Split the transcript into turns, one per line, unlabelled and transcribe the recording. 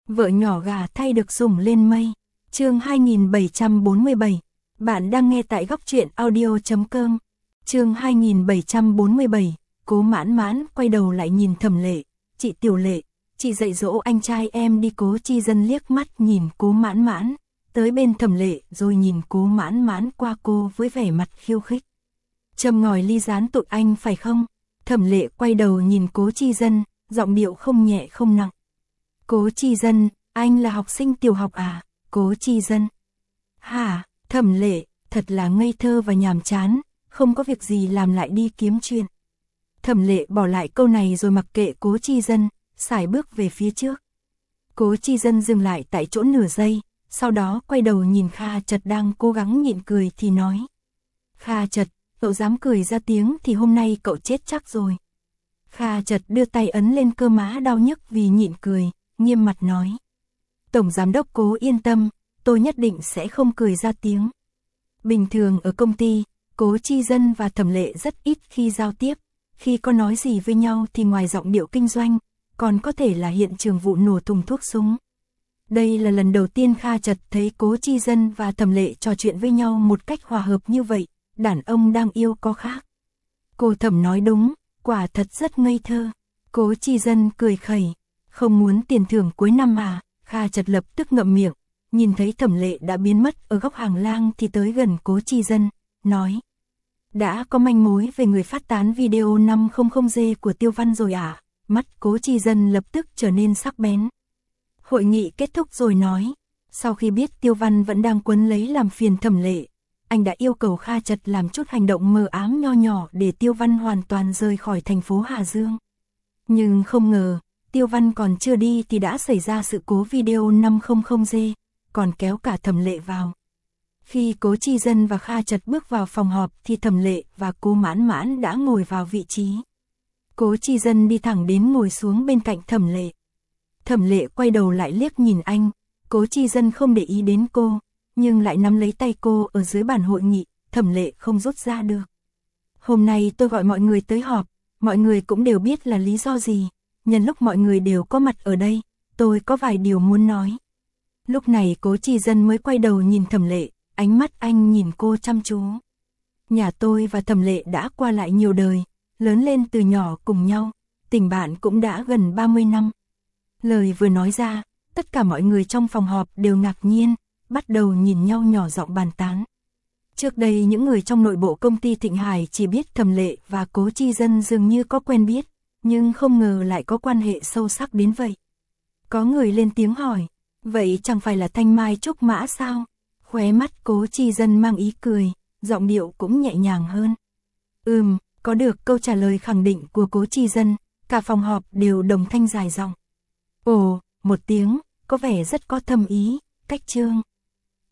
Vợ nhỏ gà thay được sủng lên mây. Chương 2747. Bạn đang nghe tại góc truyện audio.com. Chương 2747. Cố Mãn Mãn quay đầu lại nhìn Thẩm Lệ. Chị Tiểu Lệ, chị dạy dỗ anh trai em đi. Cố Chi Dân liếc mắt nhìn Cố Mãn Mãn, tới bên Thẩm Lệ rồi nhìn Cố Mãn Mãn qua cô với vẻ mặt khiêu khích. Châm ngòi ly gián tụi anh phải không? Thẩm Lệ quay đầu nhìn Cố Chi Dân, giọng điệu không nhẹ không nặng. Cố Chi Dân, anh là học sinh tiểu học à? Cố Chi Dân. Hả? Thẩm Lệ, thật là ngây thơ và nhàm chán, không có việc gì làm lại đi kiếm chuyện. Thẩm Lệ bỏ lại câu này rồi mặc kệ Cố Chi Dân, sải bước về phía trước. Cố Chi Dân dừng lại tại chỗ nửa giây, sau đó quay đầu nhìn Kha Chật đang cố gắng nhịn cười thì nói. Kha Chật, cậu dám cười ra tiếng thì hôm nay cậu chết chắc rồi. Kha Chật đưa tay ấn lên cơ má đau nhức vì nhịn cười, nghiêm mặt nói. Tổng giám đốc Cố yên tâm, tôi nhất định sẽ không cười ra tiếng. Bình thường ở công ty, Cố Chi Dân và Thẩm Lệ rất ít khi giao tiếp, khi có nói gì với nhau thì ngoài giọng điệu kinh doanh, còn có thể là hiện trường vụ nổ thùng thuốc súng. Đây là lần đầu tiên Kha Chật thấy Cố Chi Dân và Thẩm Lệ trò chuyện với nhau một cách hòa hợp như vậy, đàn ông đang yêu có khác. Cô Thẩm nói đúng, quả thật rất ngây thơ. Cố Chi Dân cười khẩy, không muốn tiền thưởng cuối năm à? Kha Chật lập tức ngậm miệng, nhìn thấy Thẩm Lệ đã biến mất ở góc hàng lang thì tới gần Cố Chi Dân, nói. Đã có manh mối về người phát tán video 500G của Tiêu Văn rồi à? Mắt Cố Chi Dân lập tức trở nên sắc bén. Hội nghị kết thúc rồi nói, sau khi biết Tiêu Văn vẫn đang quấn lấy làm phiền Thẩm Lệ, anh đã yêu cầu Kha Chật làm chút hành động mờ ám nho nhỏ để Tiêu Văn hoàn toàn rời khỏi thành phố Hà Dương. Nhưng không ngờ, Tiêu Văn còn chưa đi thì đã xảy ra sự cố video 500G, còn kéo cả Thẩm Lệ vào. Khi Cố Chi Dân và Kha Chật bước vào phòng họp thì Thẩm Lệ và Cố Mãn Mãn đã ngồi vào vị trí. Cố Chi Dân đi thẳng đến ngồi xuống bên cạnh Thẩm Lệ. Thẩm Lệ quay đầu lại liếc nhìn anh, Cố Chi Dân không để ý đến cô, nhưng lại nắm lấy tay cô ở dưới bàn hội nghị, Thẩm Lệ không rút ra được. Hôm nay tôi gọi mọi người tới họp, mọi người cũng đều biết là lý do gì, nhân lúc mọi người đều có mặt ở đây, tôi có vài điều muốn nói. Lúc này Cố Chi Dân mới quay đầu nhìn Thẩm Lệ, ánh mắt anh nhìn cô chăm chú. Nhà tôi và Thẩm Lệ đã qua lại nhiều đời, lớn lên từ nhỏ cùng nhau, tình bạn cũng đã gần 30 năm. Lời vừa nói ra, tất cả mọi người trong phòng họp đều ngạc nhiên, bắt đầu nhìn nhau nhỏ giọng bàn tán. Trước đây những người trong nội bộ công ty Thịnh Hải chỉ biết Thẩm Lệ và Cố Chi Dân dường như có quen biết, nhưng không ngờ lại có quan hệ sâu sắc đến vậy. Có người lên tiếng hỏi, vậy chẳng phải là thanh mai trúc mã sao? Khóe mắt Cố Chi Dân mang ý cười, giọng điệu cũng nhẹ nhàng hơn. Có được câu trả lời khẳng định của Cố Chi Dân, cả phòng họp đều đồng thanh dài giọng. Ồ, một tiếng, có vẻ rất có thâm ý, cách chương.